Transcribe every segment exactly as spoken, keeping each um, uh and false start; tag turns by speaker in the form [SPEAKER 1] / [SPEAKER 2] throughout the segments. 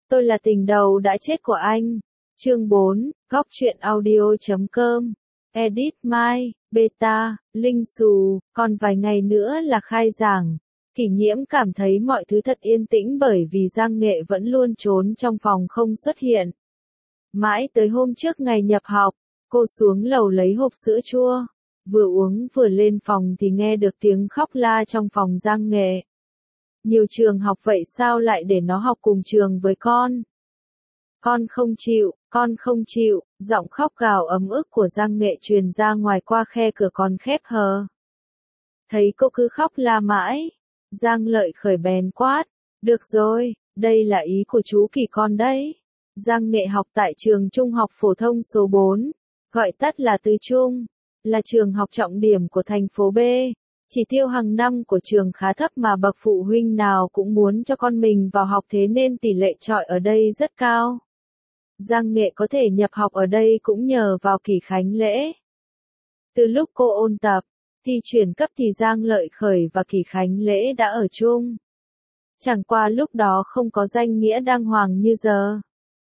[SPEAKER 1] Tôi là tình đầu đã chết của anh. Chương bốn, góc truyện audio chấm com. Edit Mai, Beta, Linh Xù, còn vài ngày nữa là khai giảng. Kỷ Nhiễm cảm thấy mọi thứ thật yên tĩnh bởi vì Giang Nghệ vẫn luôn trốn trong phòng không xuất hiện. Mãi tới hôm trước ngày nhập học, cô xuống lầu lấy hộp sữa chua. Vừa uống vừa lên phòng thì nghe được tiếng khóc la trong phòng Giang Nghệ. Nhiều trường học vậy sao lại để nó học cùng trường với con? Con không chịu, con không chịu, giọng khóc gào ấm ức của Giang Nghệ truyền ra ngoài qua khe cửa còn khép hờ. Thấy cô cứ khóc la mãi, Giang Lợi khởi bèn quát, được rồi, đây là ý của chú Kỳ con đấy. Giang Nghệ học tại trường trung học phổ thông số bốn, gọi tắt là Tứ Trung, là trường học trọng điểm của thành phố B. Chỉ tiêu hàng năm của trường khá thấp mà bậc phụ huynh nào cũng muốn cho con mình vào học, thế nên tỷ lệ chọi ở đây rất cao. Giang Nghệ có thể nhập học ở đây cũng nhờ vào Kỳ Khánh Lễ. Từ lúc cô ôn tập, thi chuyển cấp thì Giang Lợi Khởi và Kỳ Khánh Lễ đã ở chung. Chẳng qua lúc đó không có danh nghĩa đàng hoàng như giờ.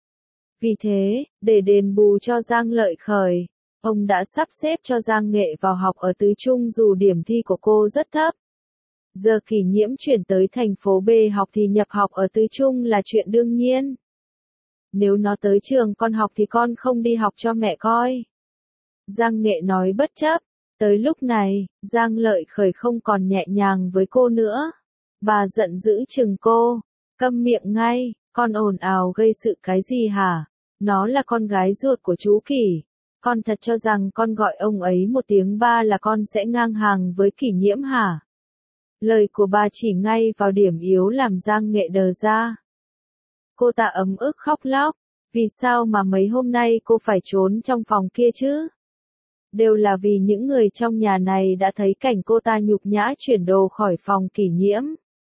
[SPEAKER 1] Vì thế, để đền bù cho Giang Lợi Khởi, ông đã sắp xếp cho Giang Nghệ vào học ở Tứ Trung dù điểm thi của cô rất thấp. Giờ Kỷ Nhiễm chuyển tới thành phố B học thì nhập học ở Tứ Trung là chuyện đương nhiên. Nếu nó tới trường con học thì con không đi học cho mẹ coi. Giang Nghệ nói bất chấp. Tới lúc này, Giang Lợi Khởi không còn nhẹ nhàng với cô nữa. Bà giận dữ chừng cô. Câm miệng ngay, con ồn ào gây sự cái gì hả? Nó là con gái ruột của chú Kỷ. Con thật cho rằng con gọi ông ấy một tiếng ba là con sẽ ngang hàng với Kỷ Nhiễm hả? Lời của bà chỉ ngay vào điểm yếu làm Giang Nghệ đờ ra. Cô ta ấm ức khóc lóc. Vì sao mà mấy hôm nay cô phải trốn trong phòng kia chứ? Đều là vì những người trong nhà này đã thấy cảnh cô ta nhục nhã chuyển đồ khỏi phòng Kỷ Nhiễm.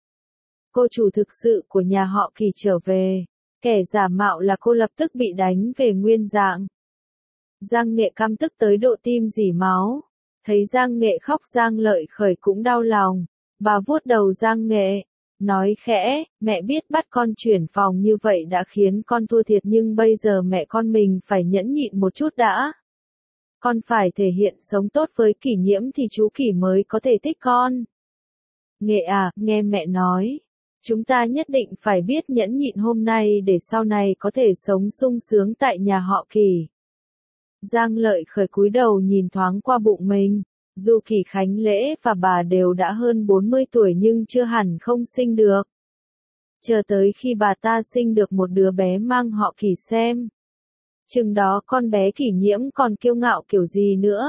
[SPEAKER 1] Cô chủ thực sự của nhà họ Kỷ trở về. Kẻ giả mạo là cô lập tức bị đánh về nguyên dạng. Giang Nghệ căm tức tới độ tim rỉ máu. Thấy Giang Nghệ khóc Giang Lợi Khởi cũng đau lòng. Bà vuốt đầu Giang Nghệ. Nói khẽ, mẹ biết bắt con chuyển phòng như vậy đã khiến con thua thiệt nhưng bây giờ mẹ con mình phải nhẫn nhịn một chút đã. Con phải thể hiện sống tốt với Kỷ Nhiễm thì chú Kỷ mới có thể thích con. Nghệ à, nghe mẹ nói. Chúng ta nhất định phải biết nhẫn nhịn hôm nay để sau này có thể sống sung sướng tại nhà họ Kỷ. Giang Lợi Khởi cúi đầu nhìn thoáng qua bụng mình. Dù Kỳ Khánh Lễ và bà đều đã hơn bốn mươi tuổi nhưng chưa hẳn không sinh được. Chờ tới khi bà ta sinh được một đứa bé mang họ Kỳ xem. Chừng đó con bé Kỷ Nhiễm còn kiêu ngạo kiểu gì nữa.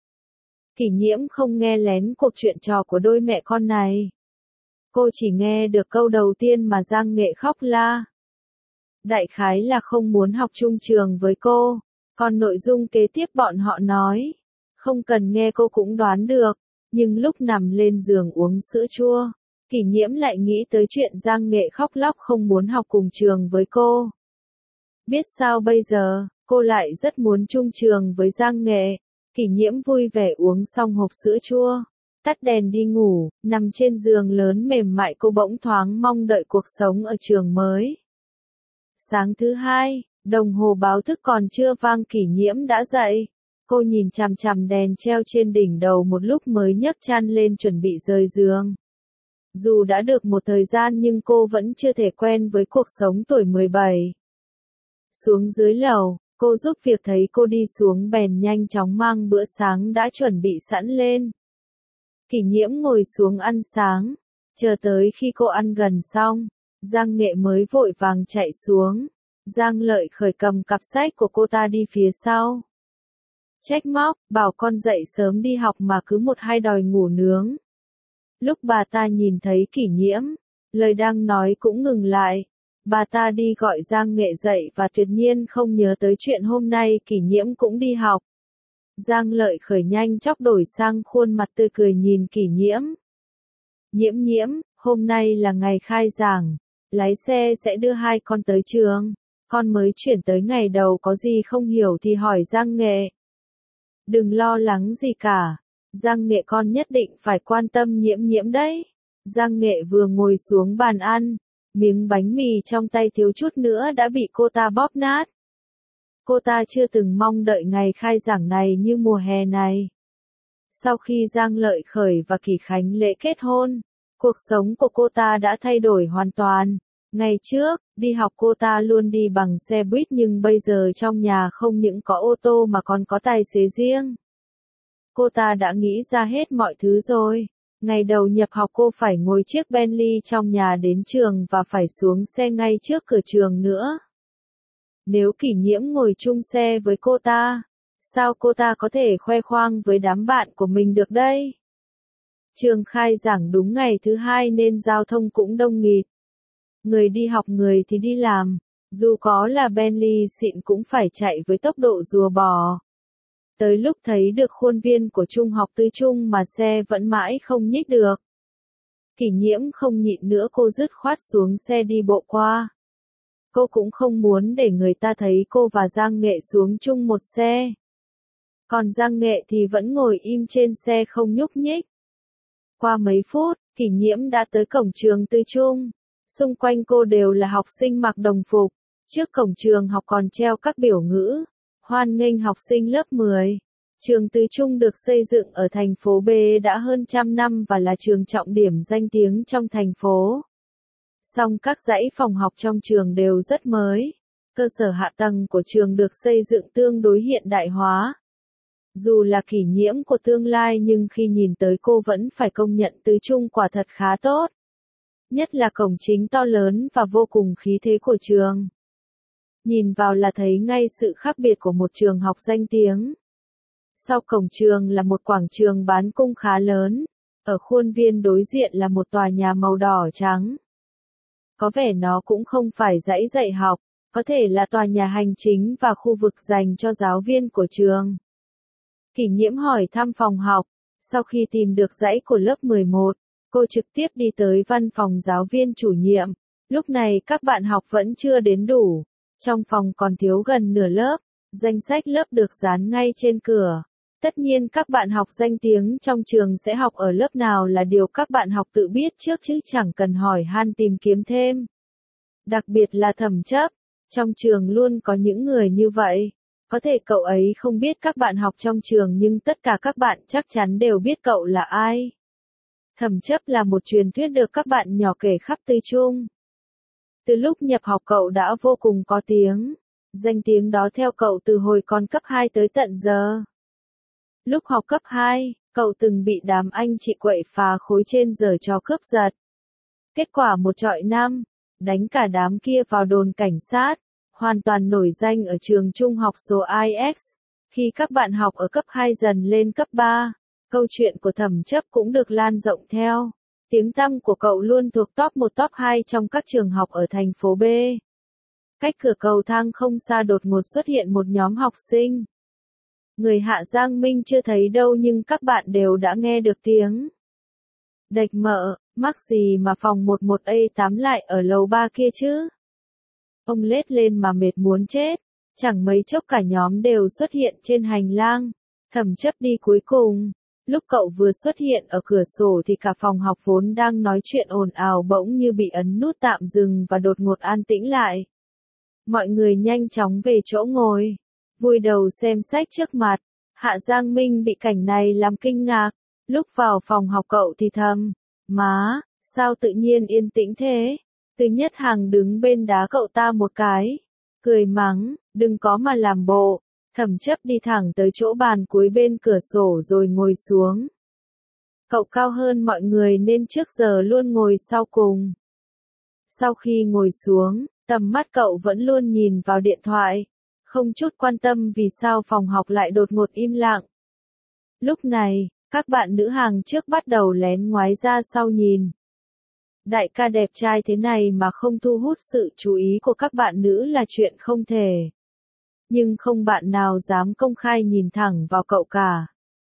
[SPEAKER 1] Kỷ Nhiễm không nghe lén cuộc chuyện trò của đôi mẹ con này. Cô chỉ nghe được câu đầu tiên mà Giang Nghệ khóc la. Đại khái là không muốn học chung trường với cô. Còn nội dung kế tiếp bọn họ nói. Không cần nghe cô cũng đoán được, nhưng lúc nằm lên giường uống sữa chua, Kỷ Nhiễm lại nghĩ tới chuyện Giang Nghệ khóc lóc không muốn học cùng trường với cô. Biết sao bây giờ, cô lại rất muốn chung trường với Giang Nghệ. Kỷ Nhiễm vui vẻ uống xong hộp sữa chua, tắt đèn đi ngủ, nằm trên giường lớn mềm mại cô bỗng thoáng mong đợi cuộc sống ở trường mới. Sáng thứ hai, đồng hồ báo thức còn chưa vang Kỷ Nhiễm đã dậy. Cô nhìn chằm chằm đèn treo trên đỉnh đầu một lúc mới nhấc chăn lên chuẩn bị rời giường. Dù đã được một thời gian nhưng cô vẫn chưa thể quen với cuộc sống tuổi mười bảy. Xuống dưới lầu, cô giúp việc thấy cô đi xuống bèn nhanh chóng mang bữa sáng đã chuẩn bị sẵn lên. Kỷ Nhiễm ngồi xuống ăn sáng, chờ tới khi cô ăn gần xong, Giang Nghệ mới vội vàng chạy xuống. Giang Lợi Khởi cầm cặp sách của cô ta đi phía sau. Trách móc, bảo con dậy sớm đi học mà cứ một hai đòi ngủ nướng. Lúc bà ta nhìn thấy Kỷ Nhiễm, lời đang nói cũng ngừng lại. Bà ta đi gọi Giang Nghệ dậy và tuyệt nhiên không nhớ tới chuyện hôm nay Kỷ Nhiễm cũng đi học. Giang Lợi Khởi nhanh chóng đổi sang khuôn mặt tươi cười nhìn Kỷ Nhiễm. Nhiễm Nhiễm, hôm nay là ngày khai giảng, lái xe sẽ đưa hai con tới trường. Con mới chuyển tới ngày đầu có gì không hiểu thì hỏi Giang Nghệ. Đừng lo lắng gì cả. Giang Nghệ con nhất định phải quan tâm Nhiễm Nhiễm đấy. Giang Nghệ vừa ngồi xuống bàn ăn, Miếng bánh mì trong tay thiếu chút nữa đã bị cô ta bóp nát. Cô ta chưa từng mong đợi ngày khai giảng này như mùa hè này. Sau khi Giang Lợi Khởi và Kỳ Khánh Lễ kết hôn, cuộc sống của cô ta đã thay đổi hoàn toàn. Ngày trước, đi học cô ta luôn đi bằng xe buýt nhưng bây giờ trong nhà không những có ô tô mà còn có tài xế riêng. Cô ta đã nghĩ ra hết mọi thứ rồi. Ngày đầu nhập học cô phải ngồi chiếc Bentley trong nhà đến trường và phải xuống xe ngay trước cửa trường nữa. Nếu Kỷ Nhiễm ngồi chung xe với cô ta, sao cô ta có thể khoe khoang với đám bạn của mình được đây? Trường khai giảng đúng ngày thứ hai nên giao thông cũng đông nghịt. Người đi học người thì đi làm, dù có là Bentley xịn cũng phải chạy với tốc độ rùa bò. Tới lúc thấy được khuôn viên của trung học tư trung mà xe vẫn mãi không nhích được. Kỷ Nhiễm không nhịn nữa, cô dứt khoát xuống xe đi bộ qua. Cô cũng không muốn để người ta thấy cô và Giang Nghệ xuống chung một xe. Còn Giang Nghệ thì vẫn ngồi im trên xe không nhúc nhích. Qua mấy phút, Kỷ Nhiễm đã tới cổng trường tư trung. Xung quanh cô đều là học sinh mặc đồng phục. Trước cổng trường học còn treo các biểu ngữ. Hoan nghênh học sinh lớp mười. Trường tư trung được xây dựng ở thành phố B đã hơn trăm năm và là trường trọng điểm danh tiếng trong thành phố. Song các dãy phòng học trong trường đều rất mới. Cơ sở hạ tầng của trường được xây dựng tương đối hiện đại hóa. Dù là Kỷ Nhiễm của tương lai nhưng khi nhìn tới cô vẫn phải công nhận tư trung quả thật khá tốt. Nhất là cổng chính to lớn và vô cùng khí thế của trường. Nhìn vào là thấy ngay sự khác biệt của một trường học danh tiếng. Sau cổng trường là một quảng trường bán cung khá lớn. Ở khuôn viên đối diện là một tòa nhà màu đỏ trắng. Có vẻ nó cũng không phải dãy dạy học, có thể là tòa nhà hành chính và khu vực dành cho giáo viên của trường. Kỷ Nhiễm hỏi thăm phòng học, sau khi tìm được dãy của lớp mười một, cô trực tiếp đi tới văn phòng giáo viên chủ nhiệm. Lúc này các bạn học vẫn chưa đến đủ, trong phòng còn thiếu gần nửa lớp, danh sách lớp được dán ngay trên cửa. Tất nhiên các bạn học danh tiếng trong trường sẽ học ở lớp nào là điều các bạn học tự biết trước chứ chẳng cần hỏi han tìm kiếm thêm. Đặc biệt là Thẩm Chấp, trong trường luôn có những người như vậy. Có thể cậu ấy không biết các bạn học trong trường nhưng tất cả các bạn chắc chắn đều biết cậu là ai. Thẩm Chấp là một truyền thuyết được các bạn nhỏ kể khắp tư trung. Từ lúc nhập học cậu đã vô cùng có tiếng. Danh tiếng đó theo cậu từ hồi còn cấp hai tới tận giờ. Lúc học cấp hai, cậu từng bị đám anh chị quậy phá khối trên giở trò cướp giật. Kết quả một trọi năm, đánh cả đám kia vào đồn cảnh sát, hoàn toàn nổi danh ở trường trung học số I X. Khi các bạn học ở cấp hai dần lên cấp ba, câu chuyện của Thẩm Chấp cũng được lan rộng theo. Tiếng tăm của cậu luôn thuộc top một top hai trong các trường học ở thành phố B. Cách cửa cầu thang không xa đột ngột xuất hiện một nhóm học sinh. Người Hạ Giang Minh chưa thấy đâu nhưng các bạn đều đã nghe được tiếng. Đệch mợ, mắc gì mà phòng một một A tám lại ở lầu ba kia chứ? Ông lết lên mà mệt muốn chết. Chẳng mấy chốc cả nhóm đều xuất hiện trên hành lang. Thẩm Chấp đi cuối cùng. Lúc cậu vừa xuất hiện ở cửa sổ thì cả phòng học vốn đang nói chuyện ồn ào bỗng như bị ấn nút tạm dừng và đột ngột an tĩnh lại. Mọi người nhanh chóng về chỗ ngồi, vùi đầu xem sách trước mặt. Hạ Giang Minh bị cảnh này làm kinh ngạc. Lúc vào phòng học cậu thì thầm, má, sao tự nhiên yên tĩnh thế? Từ Nhất Hàng đứng bên đá cậu ta một cái, cười mắng, đừng có mà làm bộ. Thẩm Chấp đi thẳng tới chỗ bàn cuối bên cửa sổ rồi ngồi xuống. Cậu cao hơn mọi người nên trước giờ luôn ngồi sau cùng. Sau khi ngồi xuống, tầm mắt cậu vẫn luôn nhìn vào điện thoại, không chút quan tâm vì sao phòng học lại đột ngột im lặng. Lúc này, các bạn nữ hàng trước bắt đầu lén ngoái ra sau nhìn. Đại ca đẹp trai thế này mà không thu hút sự chú ý của các bạn nữ là chuyện không thể. Nhưng không bạn nào dám công khai nhìn thẳng vào cậu cả.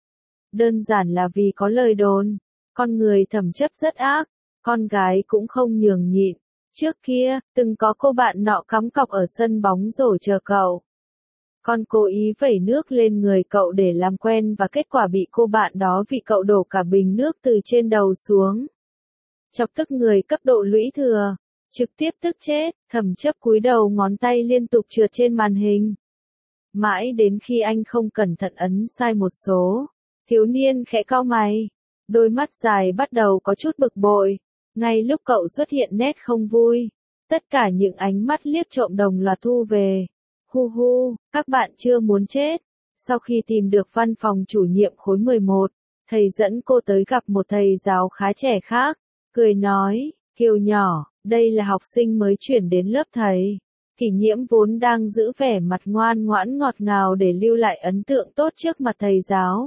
[SPEAKER 1] Đơn giản là vì có lời đồn, con người Thẩm Chấp rất ác, con gái cũng không nhường nhịn. Trước kia, từng có cô bạn nọ cắm cọc ở sân bóng rổ chờ cậu. Con cố ý vẩy nước lên người cậu để làm quen và kết quả bị cô bạn đó vì cậu đổ cả bình nước từ trên đầu xuống. Chọc tức người cấp độ lũy thừa. Trực tiếp tức chết, Thẩm Chấp cúi đầu ngón tay liên tục trượt trên màn hình. Mãi đến khi anh không cẩn thận ấn sai một số, thiếu niên khẽ cau mày, đôi mắt dài bắt đầu có chút bực bội. Ngay lúc cậu xuất hiện nét không vui, tất cả những ánh mắt liếc trộm đồng loạt thu về. Hu hu, các bạn chưa muốn chết. Sau khi tìm được văn phòng chủ nhiệm khối mười một, thầy dẫn cô tới gặp một thầy giáo khá trẻ khác, cười nói, Kiều nhỏ, đây là học sinh mới chuyển đến lớp thầy. Kỷ Nhiễm vốn đang giữ vẻ mặt ngoan ngoãn ngọt ngào để lưu lại ấn tượng tốt trước mặt thầy giáo.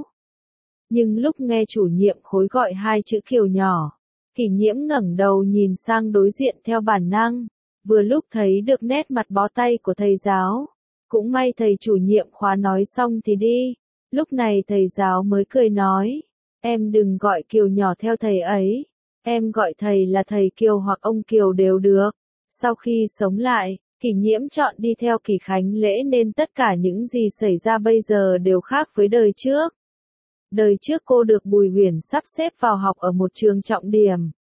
[SPEAKER 1] Nhưng lúc nghe chủ nhiệm khối gọi hai chữ Kiều nhỏ, Kỷ Nhiễm ngẩng đầu nhìn sang đối diện theo bản năng, vừa lúc thấy được nét mặt bó tay của thầy giáo. Cũng may thầy chủ nhiệm khóa nói xong thì đi. Lúc này thầy giáo mới cười nói, em đừng gọi Kiều nhỏ theo thầy ấy, em gọi thầy là thầy Kiều hoặc ông Kiều đều được. Sau khi sống lại, Kỷ Nhiễm chọn đi theo Kỷ Khánh Lễ nên tất cả những gì xảy ra bây giờ đều khác với đời trước. Đời trước cô được Bùi Huyền sắp xếp vào học ở một trường trọng điểm.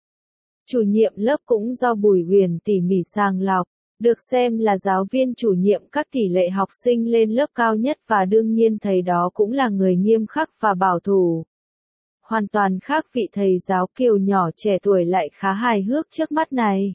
[SPEAKER 1] Chủ nhiệm lớp cũng do Bùi Huyền tỉ mỉ sàng lọc, được xem là giáo viên chủ nhiệm các tỷ lệ học sinh lên lớp cao nhất và đương nhiên thầy đó cũng là người nghiêm khắc và bảo thủ. Hoàn toàn khác vị thầy giáo Kiều nhỏ trẻ tuổi lại khá hài hước trước mắt này.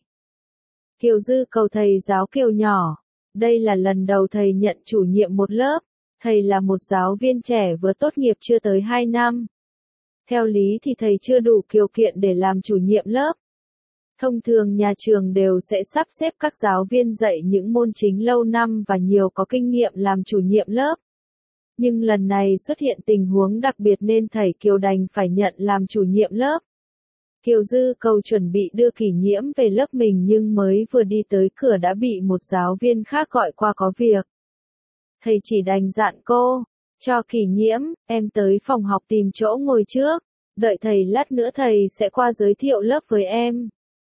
[SPEAKER 1] Kiều Dư cầu thầy giáo Kiều nhỏ, đây là lần đầu thầy nhận chủ nhiệm một lớp, thầy là một giáo viên trẻ vừa tốt nghiệp chưa tới hai năm. Theo lý thì thầy chưa đủ điều kiện để làm chủ nhiệm lớp. Thông thường nhà trường đều sẽ sắp xếp các giáo viên dạy những môn chính lâu năm và nhiều có kinh nghiệm làm chủ nhiệm lớp. Nhưng lần này xuất hiện tình huống đặc biệt nên thầy Kiều đành phải nhận làm chủ nhiệm lớp. Kiều Dư cầu chuẩn bị đưa Kỷ Nhiễm về lớp mình nhưng mới vừa đi tới cửa đã bị một giáo viên khác gọi qua có việc. Thầy chỉ đành dặn cô, cho Kỷ Nhiễm, em tới phòng học tìm chỗ ngồi trước, đợi thầy lát nữa thầy sẽ qua giới thiệu lớp với em.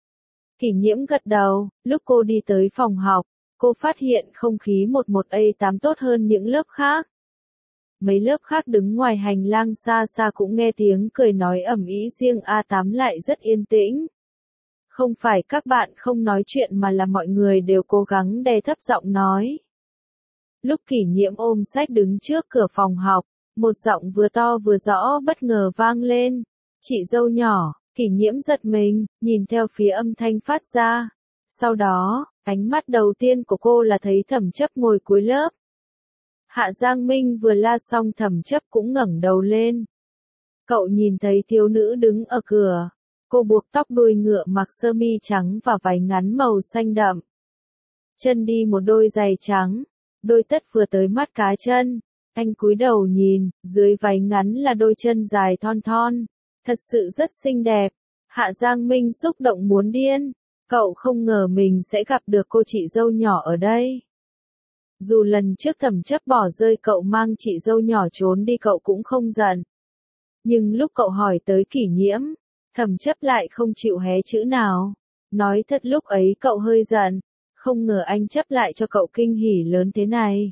[SPEAKER 1] Kỷ Nhiễm gật đầu, lúc cô đi tới phòng học, cô phát hiện không khí một một A tám tốt hơn những lớp khác. Mấy lớp khác đứng ngoài hành lang xa xa cũng nghe tiếng cười nói ầm ĩ, riêng A tám lại rất yên tĩnh. Không phải các bạn không nói chuyện mà là mọi người đều cố gắng đè thấp giọng nói. Lúc Kỷ Nhiễm ôm sách đứng trước cửa phòng học, một giọng vừa to vừa rõ bất ngờ vang lên. Chị dâu nhỏ. Kỷ Nhiễm giật mình, nhìn theo phía âm thanh phát ra. Sau đó, ánh mắt đầu tiên của cô là thấy Thẩm Chấp ngồi cuối lớp. Hạ Giang Minh vừa la xong Thẩm Chấp cũng ngẩng đầu lên. Cậu nhìn thấy thiếu nữ đứng ở cửa. Cô buộc tóc đuôi ngựa mặc sơ mi trắng và váy ngắn màu xanh đậm. Chân đi một đôi giày trắng, đôi tất vừa tới mắt cá chân. Anh cúi đầu nhìn, dưới váy ngắn là đôi chân dài thon thon. Thật sự rất xinh đẹp. Hạ Giang Minh xúc động muốn điên. Cậu không ngờ mình sẽ gặp được cô chị dâu nhỏ ở đây. Dù lần trước Thẩm Chấp bỏ rơi cậu mang chị dâu nhỏ trốn đi cậu cũng không giận. Nhưng lúc cậu hỏi tới Kỷ Nhiễm, Thẩm Chấp lại không chịu hé chữ nào. Nói thật lúc ấy cậu hơi giận. Không ngờ anh chấp lại cho cậu kinh hỉ lớn thế này.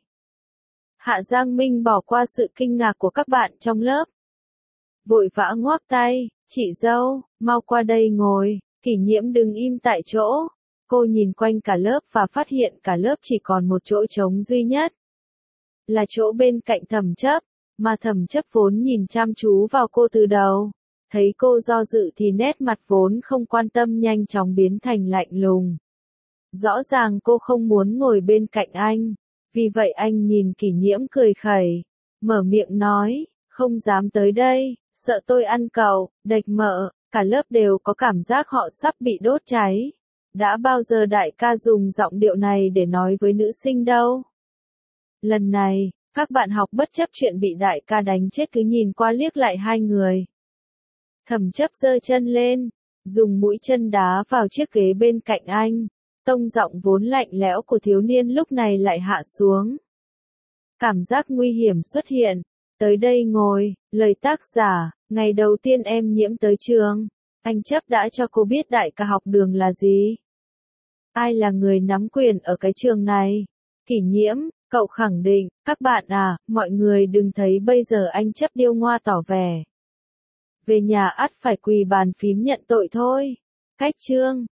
[SPEAKER 1] Hạ Giang Minh bỏ qua sự kinh ngạc của các bạn trong lớp. Vội vã ngoắc tay, chị dâu, mau qua đây ngồi. Kỷ Nhiễm đứng im tại chỗ. Cô nhìn quanh cả lớp và phát hiện cả lớp chỉ còn một chỗ trống duy nhất. Là chỗ bên cạnh Thẩm Chấp, mà Thẩm Chấp vốn nhìn chăm chú vào cô từ đầu. Thấy cô do dự thì nét mặt vốn không quan tâm nhanh chóng biến thành lạnh lùng. Rõ ràng cô không muốn ngồi bên cạnh anh. Vì vậy anh nhìn Kỷ Nhiễm cười khẩy, mở miệng nói, không dám tới đây. Sợ tôi ăn cậu, đệch mợ, cả lớp đều có cảm giác họ sắp bị đốt cháy. Đã bao giờ đại ca dùng giọng điệu này để nói với nữ sinh đâu. Lần này, các bạn học bất chấp chuyện bị đại ca đánh chết cứ nhìn qua liếc lại hai người. Thẩm Chấp giơ chân lên, dùng mũi chân đá vào chiếc ghế bên cạnh anh. Tông giọng vốn lạnh lẽo của thiếu niên lúc này lại hạ xuống. Cảm giác nguy hiểm xuất hiện. Tới đây ngồi, lời tác giả, ngày đầu tiên em Nhiễm tới trường, anh Chấp đã cho cô biết đại ca học đường là gì. Ai là người nắm quyền ở cái trường này? Kỷ Nhiễm, cậu khẳng định, các bạn à, mọi người đừng thấy bây giờ anh Chấp điêu ngoa tỏ vẻ. Về nhà ắt phải quỳ bàn phím nhận tội thôi. Cách chương.